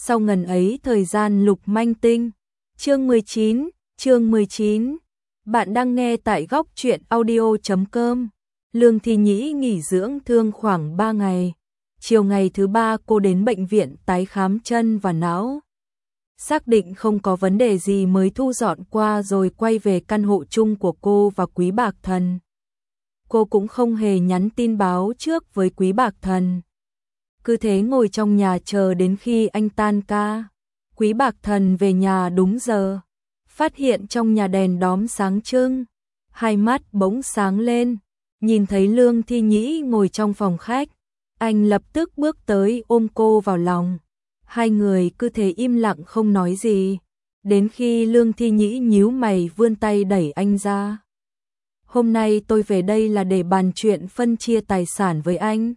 Sau ngần ấy thời gian Lục Manh Tinh. Chương 19. Bạn đang nghe tại góc truyện audio.com. Lương Thi Nhĩ nghỉ dưỡng thương khoảng 3 ngày. Chiều ngày thứ 3 cô đến bệnh viện tái khám chân và não. Xác định không có vấn đề gì mới thu dọn qua rồi quay về căn hộ chung của cô và Quý Bạc Thần. Cô cũng không hề nhắn tin báo trước với Quý Bạc Thần. Cứ thế ngồi trong nhà chờ đến khi anh tan ca. Quý Bạc Thần về nhà đúng giờ, phát hiện trong nhà đèn đóm sáng trưng, hai mắt bỗng sáng lên, nhìn thấy Lương Thi Nhĩ ngồi trong phòng khách, anh lập tức bước tới ôm cô vào lòng. Hai người cứ thế im lặng không nói gì, đến khi Lương Thi Nhĩ nhíu mày vươn tay đẩy anh ra. Hôm nay tôi về đây là để bàn chuyện phân chia tài sản với anh.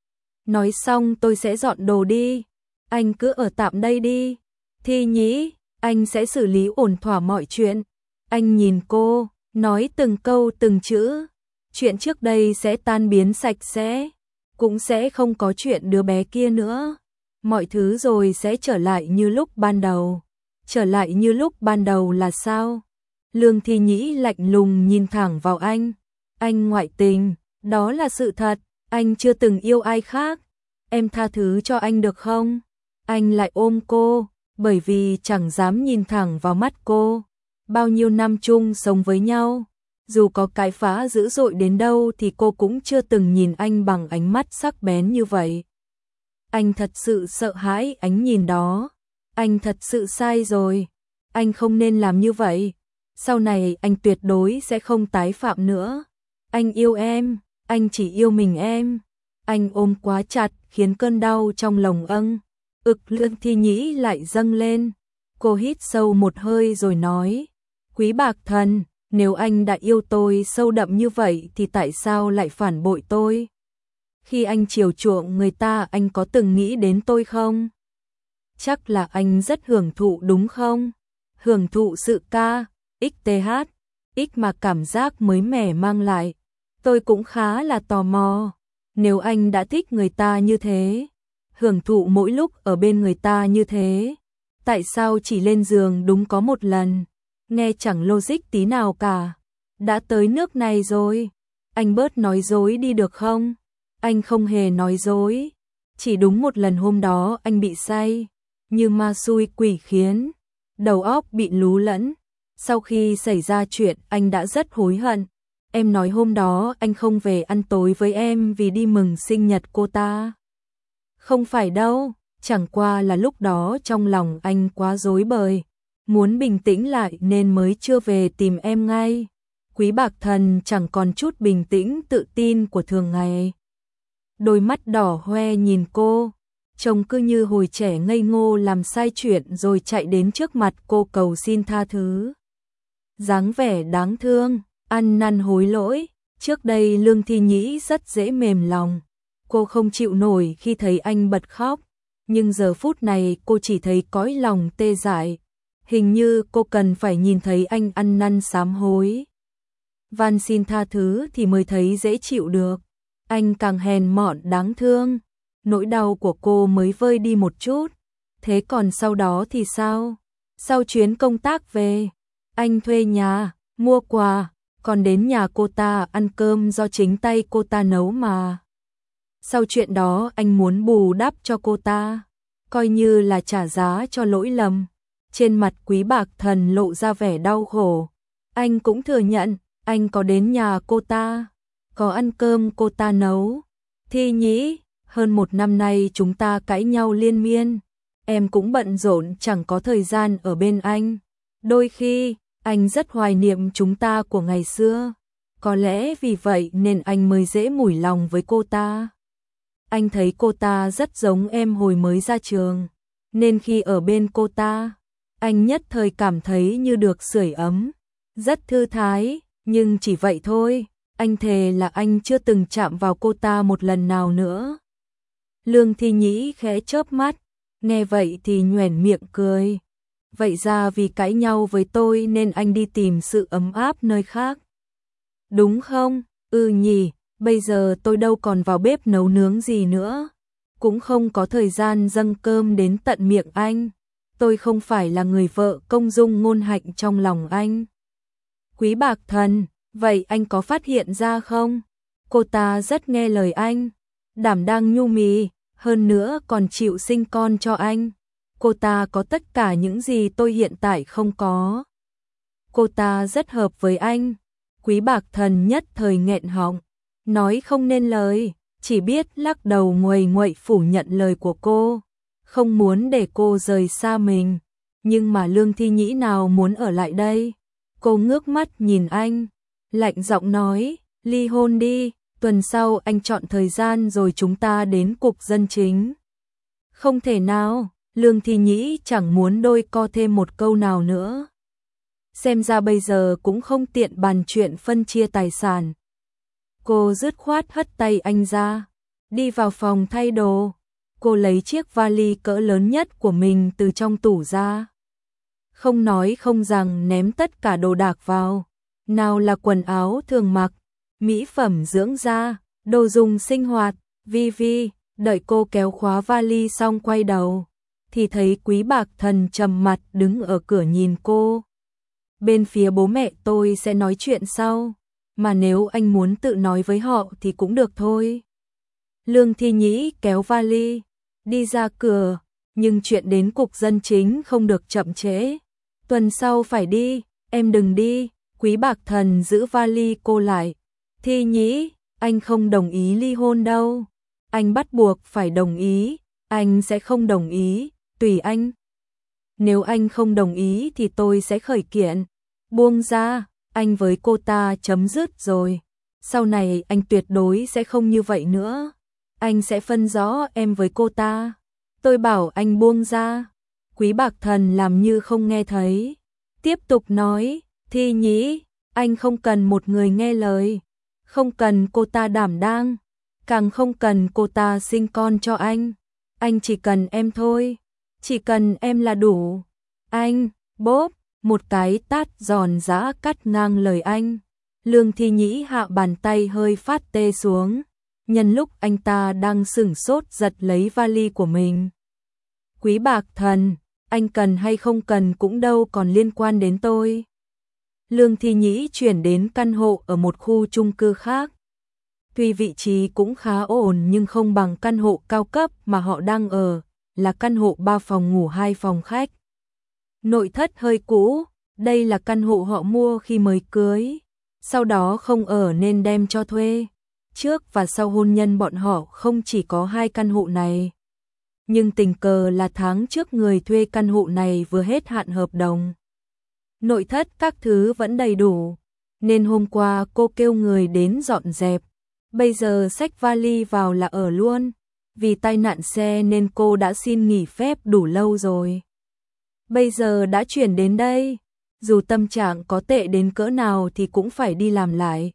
Nói xong tôi sẽ dọn đồ đi, anh cứ ở tạm đây đi. Thi Nhĩ, anh sẽ xử lý ổn thỏa mọi chuyện. Anh nhìn cô, nói từng câu từng chữ. Chuyện trước đây sẽ tan biến sạch sẽ, cũng sẽ không có chuyện đứa bé kia nữa. Mọi thứ rồi sẽ trở lại như lúc ban đầu. Trở lại như lúc ban đầu là sao? Lương Thi Nhĩ lạnh lùng nhìn thẳng vào anh. Anh ngoại tình, đó là sự thật. Anh chưa từng yêu ai khác. Em tha thứ cho anh được không? Anh lại ôm cô, bởi vì chẳng dám nhìn thẳng vào mắt cô. Bao nhiêu năm chung sống với nhau, dù có cãi phá dữ dội đến đâu thì cô cũng chưa từng nhìn anh bằng ánh mắt sắc bén như vậy. Anh thật sự sợ hãi ánh nhìn đó. Anh thật sự sai rồi. Anh không nên làm như vậy. Sau này anh tuyệt đối sẽ không tái phạm nữa. Anh yêu em, anh chỉ yêu mình em. Anh ôm quá chặt khiến cơn đau trong lòng Lương Thi Nhĩ lại dâng lên. Cô hít sâu một hơi rồi nói, Quý Bạc Thần, nếu anh đã yêu tôi sâu đậm như vậy thì tại sao lại phản bội tôi? Khi anh chiều chuộng người ta anh có từng nghĩ đến tôi không? Chắc là anh rất hưởng thụ đúng không? Hưởng thụ sự XTH mà cảm giác mới mẻ mang lại. Tôi cũng khá là tò mò. Nếu anh đã thích người ta như thế, hưởng thụ mỗi lúc ở bên người ta như thế, tại sao chỉ lên giường đúng có một lần? Nghe chẳng logic tí nào cả. Đã tới nước này rồi, anh bớt nói dối đi được không? Anh không hề nói dối, chỉ đúng một lần hôm đó anh bị say, như ma xui quỷ khiến, đầu óc bị lú lẫn. Sau khi xảy ra chuyện anh đã rất hối hận. Em nói hôm đó anh không về ăn tối với em vì đi mừng sinh nhật cô ta. Không phải đâu, chẳng qua là lúc đó trong lòng anh quá rối bời, muốn bình tĩnh lại nên mới chưa về tìm em ngay. Quý Bạc Thần chẳng còn chút bình tĩnh tự tin của thường ngày. Đôi mắt đỏ hoe nhìn cô, trông cứ như hồi trẻ ngây ngô làm sai chuyện rồi chạy đến trước mặt cô cầu xin tha thứ. Dáng vẻ đáng thương, ăn năn hối lỗi. Trước đây Lương Thi Nhĩ rất dễ mềm lòng. Cô không chịu nổi khi thấy anh bật khóc. Nhưng giờ phút này cô chỉ thấy cõi lòng tê dại. Hình như cô cần phải nhìn thấy anh ăn năn sám hối, van xin tha thứ thì mới thấy dễ chịu được. Anh càng hèn mọn đáng thương. Nỗi đau của cô mới vơi đi một chút. Thế còn sau đó thì sao? Sau chuyến công tác về, anh thuê nhà, mua quà, còn đến nhà cô ta ăn cơm do chính tay cô ta nấu mà. Sau chuyện đó anh muốn bù đắp cho cô ta, coi như là trả giá cho lỗi lầm. Trên mặt Quý Bạc Thần lộ ra vẻ đau khổ. Anh cũng thừa nhận, anh có đến nhà cô ta, có ăn cơm cô ta nấu. Thi Nhĩ, hơn 1 năm nay chúng ta cãi nhau liên miên. Em cũng bận rộn chẳng có thời gian ở bên anh. Đôi khi, anh rất hoài niệm chúng ta của ngày xưa. Có lẽ vì vậy nên anh mới dễ mủi lòng với cô ta. Anh thấy cô ta rất giống em hồi mới ra trường, nên khi ở bên cô ta, anh nhất thời cảm thấy như được sưởi ấm, rất thư thái, nhưng chỉ vậy thôi, anh thề là anh chưa từng chạm vào cô ta một lần nào nữa. Lương Thi Nhĩ khẽ chớp mắt, nghe vậy thì nhoẻn miệng cười. Vậy ra vì cãi nhau với tôi nên anh đi tìm sự ấm áp nơi khác. Đúng không? Ừ nhỉ, bây giờ tôi đâu còn vào bếp nấu nướng gì nữa. cũng không có thời gian dâng cơm đến tận miệng anh. Tôi không phải là người vợ công dung ngôn hạnh trong lòng anh. Quý Bạc Thần, vậy anh có phát hiện ra không? Cô ta rất nghe lời anh, đảm đang nhu mì, hơn nữa còn chịu sinh con cho anh. Cô ta có tất cả những gì tôi hiện tại không có. Cô ta rất hợp với anh. Quý Bạc Thần nhất thời nghẹn họng, nói không nên lời, chỉ biết lắc đầu nguầy nguậy phủ nhận lời của cô, không muốn để cô rời xa mình. Nhưng mà Lương Thi Nhĩ nào muốn ở lại đây? Cô ngước mắt nhìn anh, lạnh giọng nói, ly hôn đi, tuần sau anh chọn thời gian rồi chúng ta đến cục dân chính. Không thể nào, Lương Thi Nhĩ chẳng muốn đôi co thêm một câu nào nữa. Xem ra bây giờ cũng không tiện bàn chuyện phân chia tài sản. Cô dứt khoát hất tay anh ra, đi vào phòng thay đồ. Cô lấy chiếc vali cỡ lớn nhất của mình từ trong tủ ra. Không nói không rằng ném tất cả đồ đạc vào. Nào là quần áo thường mặc, mỹ phẩm dưỡng da, đồ dùng sinh hoạt, vi. Đợi cô kéo khóa vali xong quay đầu, thì thấy Quý Bạc Thần trầm mặt đứng ở cửa nhìn cô. Bên phía bố mẹ tôi sẽ nói chuyện sau, mà nếu anh muốn tự nói với họ thì cũng được thôi. Lương Thi Nhĩ kéo vali, đi ra cửa, nhưng chuyện đến cục dân chính không được chậm trễ. Tuần sau phải đi, em đừng đi. Quý Bạc Thần giữ vali cô lại. Thi Nhĩ, anh không đồng ý ly hôn đâu. Anh bắt buộc phải đồng ý, anh sẽ không đồng ý, tùy anh. Nếu anh không đồng ý thì tôi sẽ khởi kiện. Buông ra, anh với cô ta chấm dứt rồi. Sau này anh tuyệt đối sẽ không như vậy nữa. Anh sẽ phân rõ em với cô ta. Tôi bảo anh buông ra. Quý Bạc Thần làm như không nghe thấy. Tiếp tục nói, Thi Nhĩ, anh không cần một người nghe lời. Không cần cô ta đảm đang. Càng không cần cô ta sinh con cho anh. Anh chỉ cần em thôi. Chỉ cần em là đủ. Anh, bốp, một cái tát giòn giã cắt ngang lời anh. Lương Thi Nhĩ hạ bàn tay hơi phát tê xuống. Nhân lúc anh ta đang sửng sốt giật lấy vali của mình. Quý Bạc Thần, anh cần hay không cần cũng đâu còn liên quan đến tôi. Lương Thi Nhĩ chuyển đến căn hộ ở một khu chung cư khác. Tuy vị trí cũng khá ổn nhưng không bằng căn hộ cao cấp mà họ đang ở, là căn hộ 3 phòng ngủ 2 phòng khách. Nội thất hơi cũ, đây là căn hộ họ mua khi mới cưới, sau đó không ở nên đem cho thuê. Trước và sau hôn nhân bọn họ không chỉ có 2 căn hộ này. Nhưng tình cờ là tháng trước người thuê căn hộ này vừa hết hạn hợp đồng. Nội thất các thứ vẫn đầy đủ, nên hôm qua cô kêu người đến dọn dẹp. Bây giờ xách vali vào là ở luôn. Vì tai nạn xe nên cô đã xin nghỉ phép đủ lâu rồi. Bây giờ đã chuyển đến đây, dù tâm trạng có tệ đến cỡ nào thì cũng phải đi làm lại.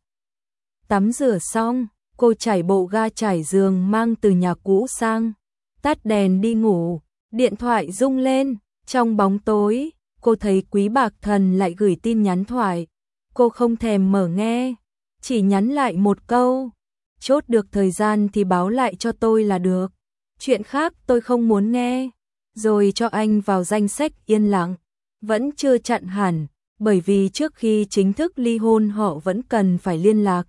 Tắm rửa xong, cô trải bộ ga trải giường mang từ nhà cũ sang, tắt đèn đi ngủ, điện thoại rung lên, trong bóng tối, cô thấy Quý Bạc Thần lại gửi tin nhắn thoại. Cô không thèm mở nghe, chỉ nhắn lại một câu, chốt được thời gian thì báo lại cho tôi là được, chuyện khác tôi không muốn nghe, rồi cho anh vào danh sách yên lặng. Vẫn chưa chặn hẳn, bởi vì trước khi chính thức ly hôn họ vẫn cần phải liên lạc.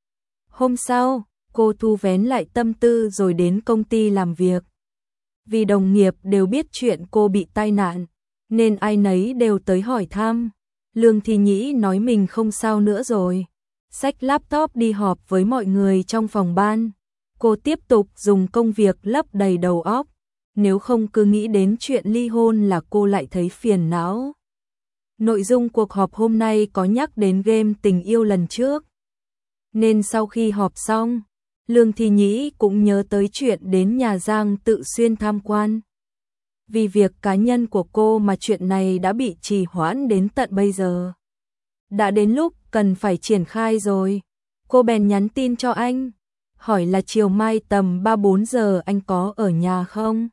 Hôm sau, cô thu vén lại tâm tư rồi đến công ty làm việc. Vì đồng nghiệp đều biết chuyện cô bị tai nạn, nên ai nấy đều tới hỏi thăm. Lương Thi Nhĩ nói mình không sao nữa rồi, xách laptop đi họp với mọi người trong phòng ban. Cô tiếp tục dùng công việc lấp đầy đầu óc, nếu không cứ nghĩ đến chuyện ly hôn là cô lại thấy phiền não. Nội dung cuộc họp hôm nay có nhắc đến game tình yêu lần trước, nên sau khi họp xong, Lương Thi Nhĩ cũng nhớ tới chuyện đến nhà Giang Tự Xuyên tham quan. Vì việc cá nhân của cô mà chuyện này đã bị trì hoãn đến tận bây giờ. Đã đến lúc cần phải triển khai rồi. Cô bèn nhắn tin cho anh, hỏi là chiều mai tầm 3-4 giờ anh có ở nhà không?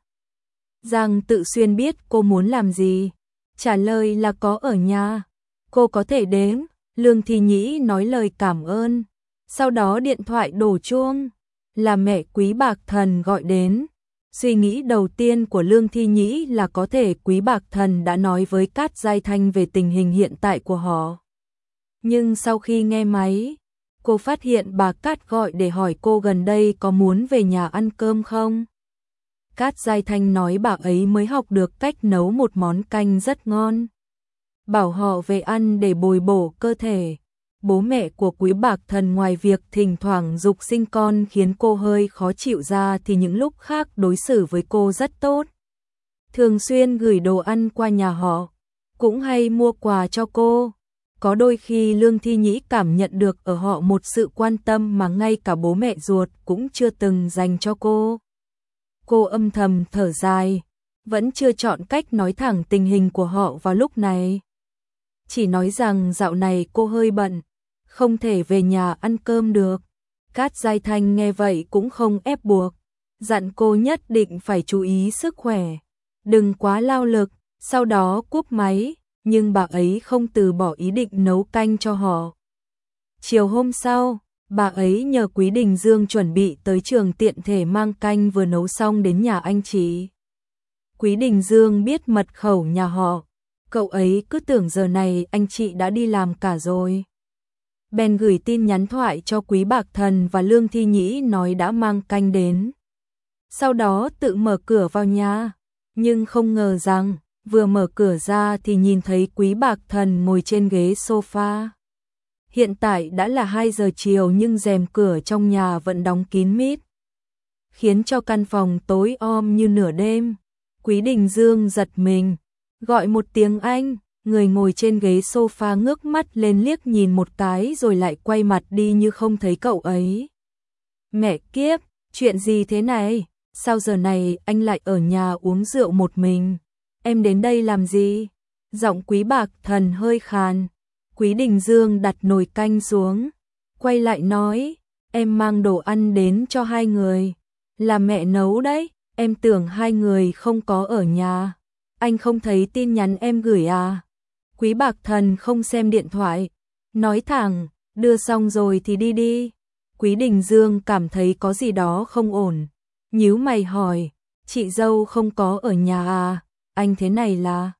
Giang Tự Xuyên biết cô muốn làm gì, trả lời là có ở nhà. Cô có thể đến. Lương Thi Nhĩ nói lời cảm ơn. Sau đó điện thoại đổ chuông, là mẹ Quý Bạc Thần gọi đến. Suy nghĩ đầu tiên của Lương Thi Nhĩ là có thể Quý Bạc Thần đã nói với Cát Giai Thanh về tình hình hiện tại của họ. Nhưng sau khi nghe máy, cô phát hiện bà Cát gọi để hỏi cô gần đây có muốn về nhà ăn cơm không. Cát Giai Thanh nói bà ấy mới học được cách nấu một món canh rất ngon. Bảo họ về ăn để bồi bổ cơ thể. Bố mẹ của Quý Bạc Thần ngoài việc thỉnh thoảng giục sinh con khiến cô hơi khó chịu ra thì những lúc khác đối xử với cô rất tốt. Thường xuyên gửi đồ ăn qua nhà họ, cũng hay mua quà cho cô. Có đôi khi Lương Thi Nhĩ cảm nhận được ở họ một sự quan tâm mà ngay cả bố mẹ ruột cũng chưa từng dành cho cô. Cô âm thầm thở dài, vẫn chưa chọn cách nói thẳng tình hình của họ vào lúc này. Chỉ nói rằng dạo này cô hơi bận, không thể về nhà ăn cơm được. Cát Giai Thanh nghe vậy cũng không ép buộc, dặn cô nhất định phải chú ý sức khỏe, đừng quá lao lực, sau đó cúp máy, nhưng bà ấy không từ bỏ ý định nấu canh cho họ. Chiều hôm sau, bà ấy nhờ Quý Đình Dương chuẩn bị tới trường tiện thể mang canh vừa nấu xong đến nhà anh chị. Quý Đình Dương biết mật khẩu nhà họ, cậu ấy cứ tưởng giờ này anh chị đã đi làm cả rồi. Bèn gửi tin nhắn thoại cho Quý Bạc Thần và Lương Thi Nhĩ nói đã mang canh đến. Sau đó tự mở cửa vào nhà, nhưng không ngờ rằng vừa mở cửa ra thì nhìn thấy Quý Bạc Thần ngồi trên ghế sofa. Hiện tại đã là 2 giờ chiều nhưng rèm cửa trong nhà vẫn đóng kín mít, khiến cho căn phòng tối om như nửa đêm. Quý Đình Dương giật mình, gọi một tiếng anh, người ngồi trên ghế sofa ngước mắt lên liếc nhìn một cái rồi lại quay mặt đi như không thấy cậu ấy. Mẹ kiếp, chuyện gì thế này? Sao giờ này anh lại ở nhà uống rượu một mình? Em đến đây làm gì? Giọng Quý Bạc Thần hơi khàn. Quý Đình Dương đặt nồi canh xuống, quay lại nói, em mang đồ ăn đến cho 2 người. Là mẹ nấu đấy, em tưởng 2 người không có ở nhà. Anh không thấy tin nhắn em gửi à? Quý Bạc Thần không xem điện thoại, nói thẳng, đưa xong rồi thì đi đi. Quý Đình Dương cảm thấy có gì đó không ổn, nhíu mày hỏi, chị dâu không có ở nhà à? Anh thế này là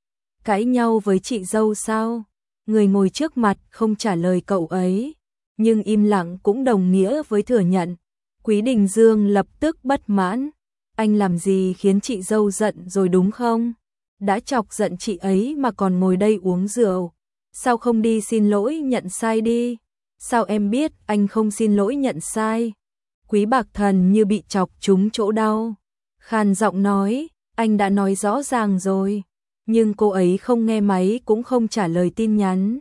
cãi nhau với chị dâu sao? Người ngồi trước mặt không trả lời cậu ấy, nhưng im lặng cũng đồng nghĩa với thừa nhận. Quý Đình Dương lập tức bất mãn, anh làm gì khiến chị dâu giận rồi đúng không? Đã chọc giận chị ấy mà còn ngồi đây uống rượu, sao không đi xin lỗi nhận sai đi? Sao em biết anh không xin lỗi nhận sai? Quý Bạc Thần như bị chọc trúng chỗ đau, khàn giọng nói, anh đã nói rõ ràng rồi. Nhưng cô ấy không nghe máy cũng không trả lời tin nhắn.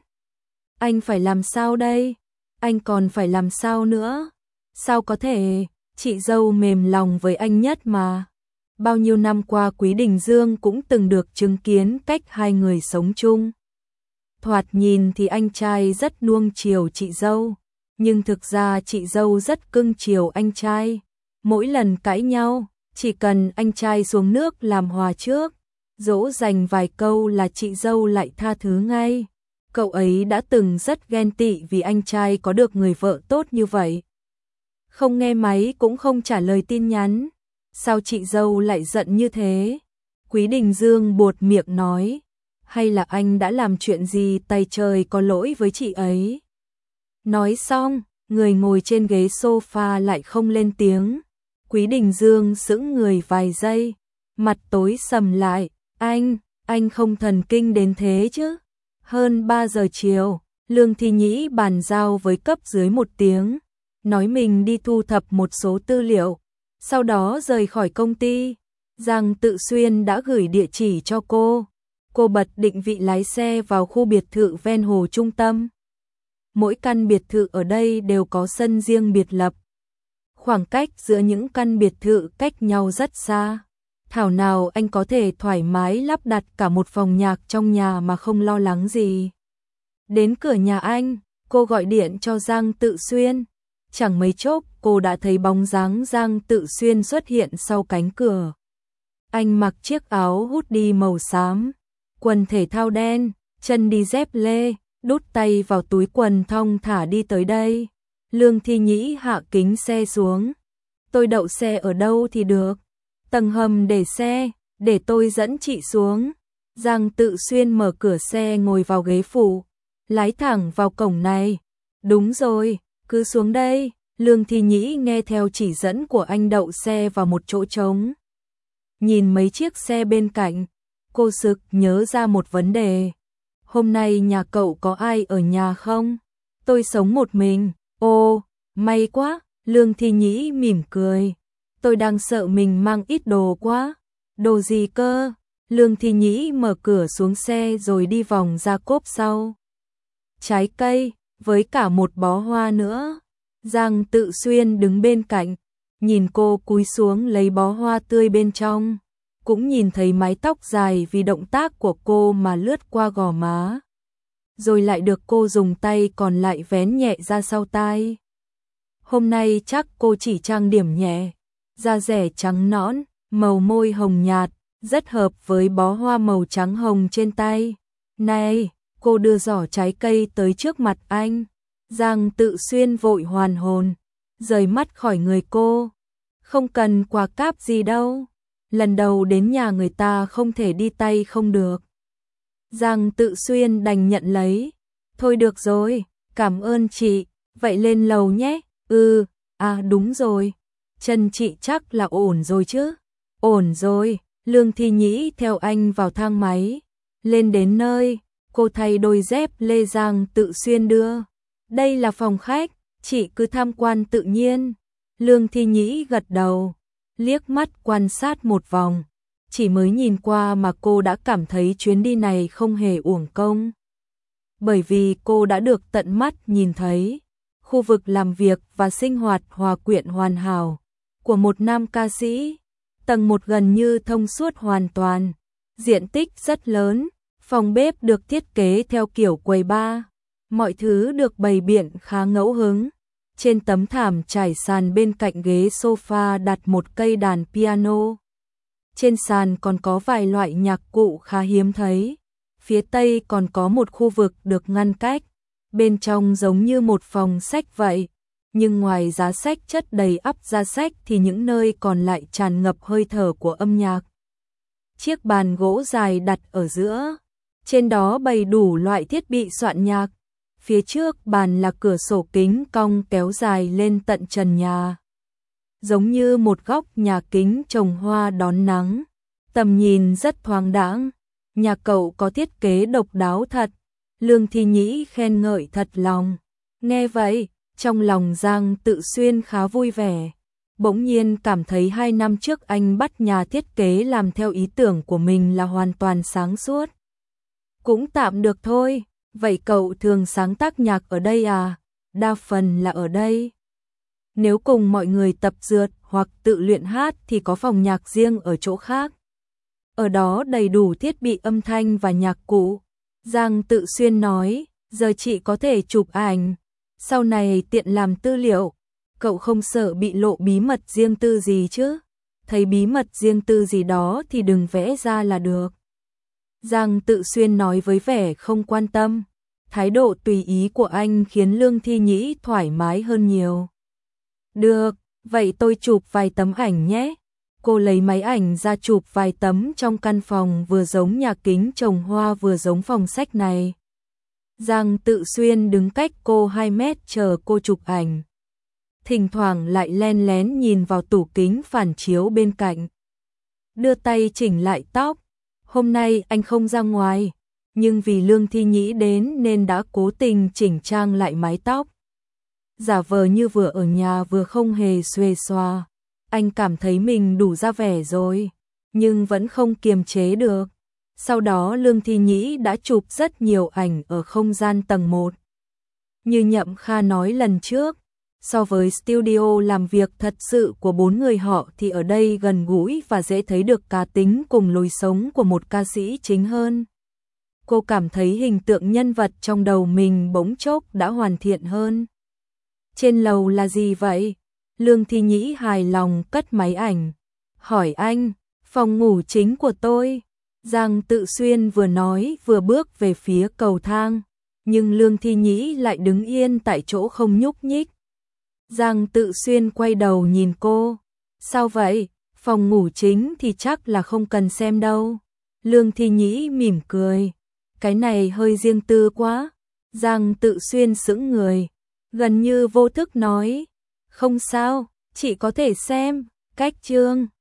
Anh phải làm sao đây? Anh còn phải làm sao nữa? Sao có thể, chị dâu mềm lòng với anh nhất mà. Bao nhiêu năm qua Quý Đình Dương cũng từng được chứng kiến cách 2 người sống chung. Thoạt nhìn thì anh trai rất nuông chiều chị dâu, nhưng thực ra chị dâu rất cưng chiều anh trai. Mỗi lần cãi nhau, chỉ cần anh trai xuống nước làm hòa trước, dỗ dành vài câu là chị dâu lại tha thứ ngay. Cậu ấy đã từng rất ghen tị vì anh trai có được người vợ tốt như vậy. Không nghe máy cũng không trả lời tin nhắn. Sao chị dâu lại giận như thế? Quý Đình Dương buột miệng nói, hay là anh đã làm chuyện gì tay trời có lỗi với chị ấy? Nói xong, người ngồi trên ghế sofa lại không lên tiếng. Quý Đình Dương sững người vài giây, mặt tối sầm lại. Anh không thần kinh đến thế chứ? Hơn 3 giờ chiều, Lương Thi Nhĩ bàn giao với cấp dưới một tiếng, nói mình đi thu thập một số tư liệu, sau đó rời khỏi công ty. Giang Tự Xuyên đã gửi địa chỉ cho cô. Cô bật định vị lái xe vào khu biệt thự ven hồ trung tâm. Mỗi căn biệt thự ở đây đều có sân riêng biệt lập. Khoảng cách giữa những căn biệt thự cách nhau rất xa. Thảo nào anh có thể thoải mái lắp đặt cả một phòng nhạc trong nhà mà không lo lắng gì. Đến cửa nhà anh, cô gọi điện cho Giang Tự Xuyên. Chẳng mấy chốc cô đã thấy bóng dáng Giang Tự Xuyên xuất hiện sau cánh cửa. Anh mặc chiếc áo hoodie màu xám, quần thể thao đen, chân đi dép lê, đút tay vào túi quần thong thả đi tới đây. Lương Thi Nhĩ hạ kính xe xuống. Tôi đậu xe ở đâu thì được? Tầng hầm để xe, để tôi dẫn chị xuống. Giang Tự Xuyên mở cửa xe ngồi vào ghế phụ, lái thẳng vào cổng này. Đúng rồi, cứ xuống đây. Lương Thi Nhĩ nghe theo chỉ dẫn của anh đậu xe vào một chỗ trống. Nhìn mấy chiếc xe bên cạnh, cô sực nhớ ra một vấn đề. Hôm nay nhà cậu có ai ở nhà không? Tôi sống một mình. Ồ, may quá. Lương Thi Nhĩ mỉm cười. Tôi đang sợ mình mang ít đồ quá. Đồ gì cơ? Lương Thi Nhĩ mở cửa xuống xe rồi đi vòng ra cốp sau. Trái cây, với cả một bó hoa nữa. Giang Tự Xuyên đứng bên cạnh, nhìn cô cúi xuống lấy bó hoa tươi bên trong, cũng nhìn thấy mái tóc dài vì động tác của cô mà lướt qua gò má, rồi lại được cô dùng tay còn lại vén nhẹ ra sau tai. Hôm nay chắc cô chỉ trang điểm nhẹ, da dẻ trắng nõn, màu môi hồng nhạt, rất hợp với bó hoa màu trắng hồng trên tay. Này, cô đưa giỏ trái cây tới trước mặt anh. Giang Tự Xuyên vội hoàn hồn, rời mắt khỏi người cô. Không cần quà cáp gì đâu. Lần đầu đến nhà người ta không thể đi tay không được. Giang Tự Xuyên đành nhận lấy. Thôi được rồi, cảm ơn chị, vậy lên lầu nhé. Đúng rồi. Chân chị chắc là ổn rồi chứ? Ổn rồi. Lương Thi Nhĩ theo anh vào thang máy. Lên đến nơi, cô thay đôi dép lê Giang Tự Xuyên đưa. Đây là phòng khách, chị cứ tham quan tự nhiên. Lương Thi Nhĩ gật đầu, liếc mắt quan sát một vòng. Chỉ mới nhìn qua mà cô đã cảm thấy chuyến đi này không hề uổng công. Bởi vì cô đã được tận mắt nhìn thấy khu vực làm việc và sinh hoạt hòa quyện hoàn hảo của một nam ca sĩ. Tầng 1 gần như thông suốt hoàn toàn, diện tích rất lớn, phòng bếp được thiết kế theo kiểu quầy bar. Mọi thứ được bày biện khá ngẫu hứng. Trên tấm thảm trải sàn bên cạnh ghế sofa đặt một cây đàn piano. Trên sàn còn có vài loại nhạc cụ khá hiếm thấy. Phía tây còn có một khu vực được ngăn cách. Bên trong giống như một phòng sách vậy. Nhưng ngoài giá sách chất đầy ắp giá sách thì những nơi còn lại tràn ngập hơi thở của âm nhạc. Chiếc bàn gỗ dài đặt ở giữa. Trên đó bày đủ loại thiết bị soạn nhạc. Phía trước bàn là cửa sổ kính cong kéo dài lên tận trần nhà. Giống như một góc nhà kính trồng hoa đón nắng. Tầm nhìn rất thoáng đãng. Nhà cậu có thiết kế độc đáo thật. Lương Thi Nhĩ khen ngợi thật lòng. Nghe vậy, trong lòng Giang Tự Xuyên khá vui vẻ. Bỗng nhiên cảm thấy 2 năm trước anh bắt nhà thiết kế làm theo ý tưởng của mình là hoàn toàn sáng suốt. Cũng tạm được thôi. Vậy cậu thường sáng tác nhạc ở đây à? Đa phần là ở đây. Nếu cùng mọi người tập dượt hoặc tự luyện hát thì có phòng nhạc riêng ở chỗ khác. Ở đó đầy đủ thiết bị âm thanh và nhạc cụ. Giang Tự Xuyên nói, giờ chị có thể chụp ảnh, sau này tiện làm tư liệu. Cậu không sợ bị lộ bí mật riêng tư gì chứ? Thấy bí mật riêng tư gì đó thì đừng vẽ ra là được. Giang Tự Xuyên nói với vẻ không quan tâm. Thái độ tùy ý của anh khiến Lương Thi Nhĩ thoải mái hơn nhiều. Được, vậy tôi chụp vài tấm ảnh nhé. Cô lấy máy ảnh ra chụp vài tấm trong căn phòng vừa giống nhà kính trồng hoa vừa giống phòng sách này. Giang Tự Xuyên đứng cách cô 2 mét chờ cô chụp ảnh. Thỉnh thoảng lại len lén nhìn vào tủ kính phản chiếu bên cạnh. Đưa tay chỉnh lại tóc. Hôm nay anh không ra ngoài, nhưng vì Lương Thi Nhĩ đến nên đã cố tình chỉnh trang lại mái tóc. Giả vờ như vừa ở nhà vừa không hề xuề xoa. Anh cảm thấy mình đủ ra vẻ rồi, nhưng vẫn không kiềm chế được. Sau đó Lương Thi Nhĩ đã chụp rất nhiều ảnh ở không gian tầng 1. Như Nhậm Kha nói lần trước, so với studio làm việc thật sự của 4 người họ thì ở đây gần gũi và dễ thấy được cá tính cùng lối sống của một ca sĩ chính hơn. Cô cảm thấy hình tượng nhân vật trong đầu mình bỗng chốc đã hoàn thiện hơn. Trên lầu là gì vậy? Lương Thi Nhĩ hài lòng cất máy ảnh. Hỏi anh, phòng ngủ chính của tôi. Giang Tự Xuyên vừa nói vừa bước về phía cầu thang. Nhưng Lương Thi Nhĩ lại đứng yên tại chỗ không nhúc nhích. Giang Tự Xuyên quay đầu nhìn cô. Sao vậy? Phòng ngủ chính thì chắc là không cần xem đâu. Lương Thi Nhĩ mỉm cười. Cái này hơi riêng tư quá. Giang Tự Xuyên sững người, gần như vô thức nói. Không sao, chị có thể xem. Cách chương